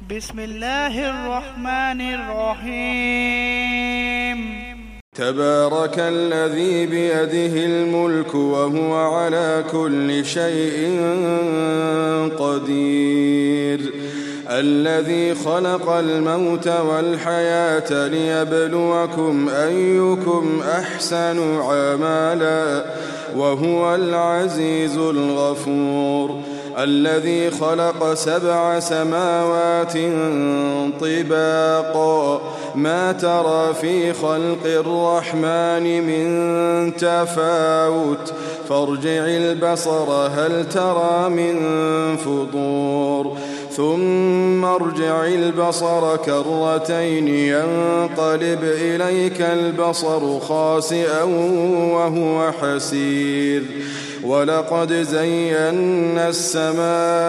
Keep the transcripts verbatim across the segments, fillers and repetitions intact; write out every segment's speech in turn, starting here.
بسم الله الرحمن الرحيم. تبارك الذي بيده الملك وهو على كل شيء قدير، الذي خلق الموت والحياة ليبلوكم أيكم أحسن عملا وهو العزيز الغفور، الذي خلق سبع سماوات طباقا ما ترى في خلق الرحمن من تفاوت فارجع البصر هل ترى من فطور ثم ارجع البصر كرتين ينقلب إليك البصر خاسئا وهو حسير، ولقد زينا السماء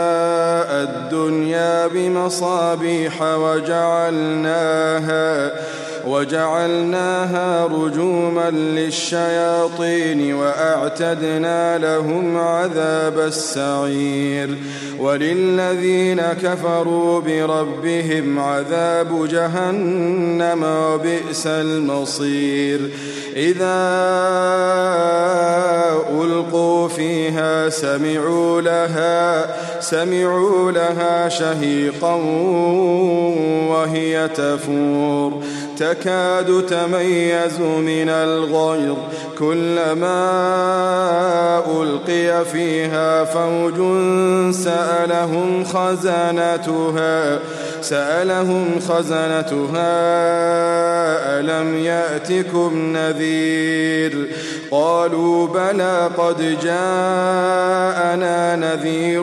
الدنيا بمصابيح وجعلناها وجعلناها رجوما للشياطين وأعتدنا لهم عذاب السعير، وللذين كفروا بربهم عذاب جهنم وبئس المصير. إذا ألقوا فيها سمعوا لها سمعوا لها شهيقا وهي تفور تكاد تميز من الغيظ كلما ألقي فيها فوج سألهم خزنتها سألهم خزنتها ألم يأتكم نذير قالوا بلى قد جاءنا نذير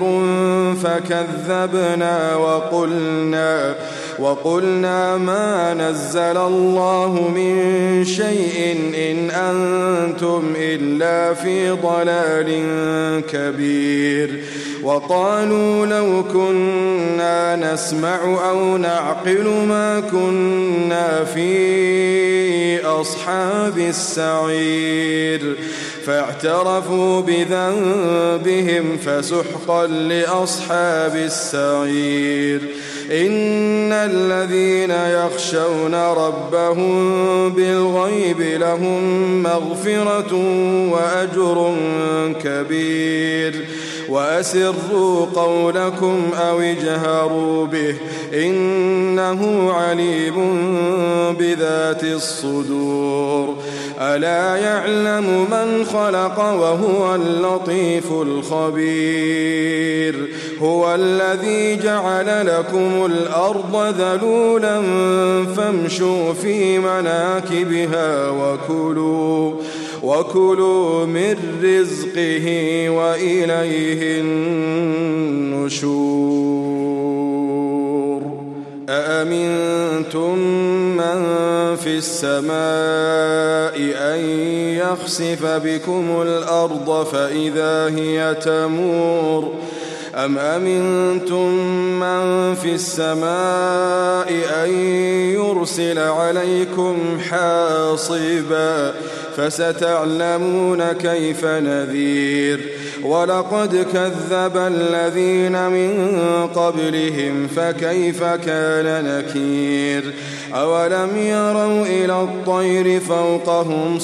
فكذبنا وقلنا وقلنا ما نزل الله من شيء إن أنتم إلا في ضلال كبير. وقالوا لو كنا نسمع أو نعقل ما كنا في أصحاب السعير فاعترفوا بذنبهم فسحقا لأصحاب السعير. إن الذين يخشون ربهم بالغيب لهم مغفرة وأجر كبير. وأسروا قولكم أو اجهروا به إنه عليم بذات الصدور. ألا يعلم من خلق وهو اللطيف الخبير. هو الذي جعل لكم الأرض ذلولا فامشوا في مناكبها وكلوا وكلوا من رزقه وإليه النشور. أأمنتم من في السماء أن يخسف بكم الأرض فإذا هي تمور أم أمنتم من في السماء أن يرسل عليكم حاصبا فستعلمون كيف نذير. ولقد كذب الذين من قبلهم فكيف كان نكير. أولم يروا إلى الطير فوقهم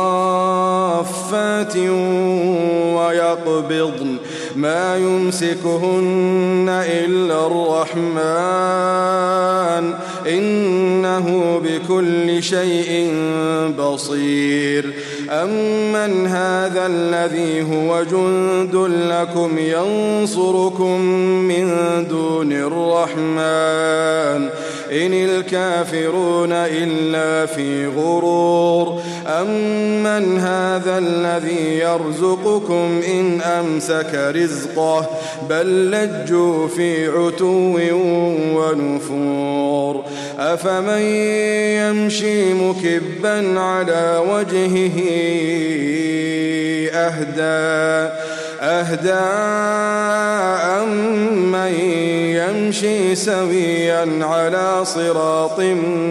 صافات ويقبضن ما يمسكهن إلا الرحمن إنه بكل شيء بصير. أمن هذا الذي هو جند لكم ينصركم من دون الرحمن إن الكافرون إلا في غرور. أمن هذا الذي يرزقكم إن أمسك رزقه بل لجوا في عتو ونفور. أفمن يمشي مكبا على وجهه أهدى أهدى أمن يمشي سويا على صراط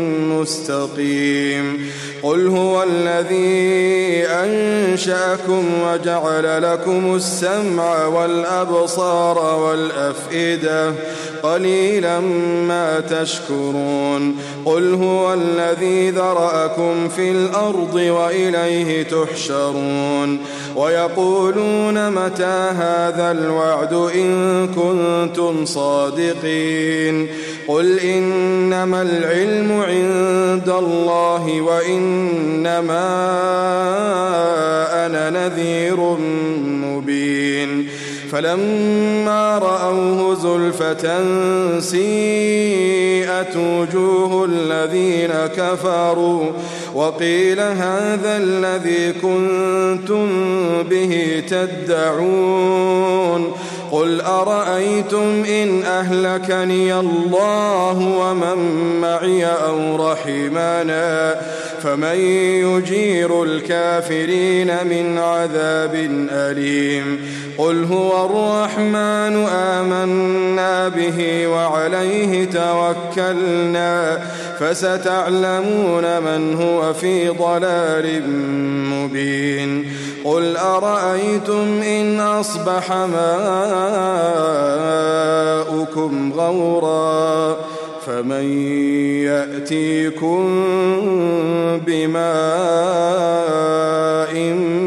مستقيم قل هو الذي أنشأكم وجعل لكم السمع والأبصار والأفئدة قليلا ما تشكرون قل هو الذي ذرأكم في الأرض وإليه تحشرون ويقولون متى هذا الوعد إن كنتم صادقين قل إنما العلم عند الله وإنما أنا نذير مبين فلما رأوه زلفة سيئت وجوه الذين كفروا وقيل هذا الذي كنتم به تدعون قل أرأيتم إن أهلكني الله ومن معي أو رحمنا فمن يجير الكافرين من عذاب أليم قل هو الرحمن آمنا به وعليه توكلنا فستعلمون من هو في ضلال مبين قل أرأيتم إن أصبح ماؤكم غورا فمن يأتيكم بماء